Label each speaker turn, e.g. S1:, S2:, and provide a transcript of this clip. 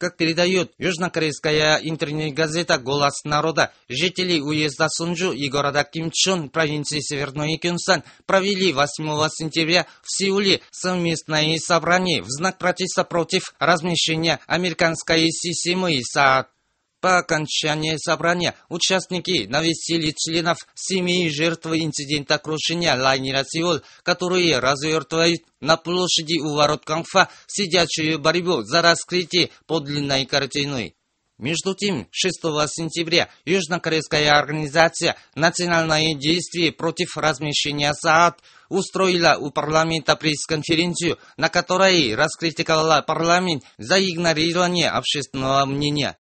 S1: Как передает южнокорейская интернет-газета «Голос народа», жители уезда Сунжу и города Кимчон провинции Северной Кёнсан провели 8 сентября в Сеуле совместное собрание в знак протеста против размещения американской системы СААД. По окончании собрания участники навестили членов семьи жертв инцидента крушения лайнера «Сеул», которые развертывают на площади у ворот Кангфа сидячую борьбу за раскрытие подлинной картины. Между тем, 6 сентября южнокорейская организация «Национальное действие против размещения СААД» устроила у парламента пресс-конференцию, на которой раскритиковала парламент за игнорирование общественного мнения.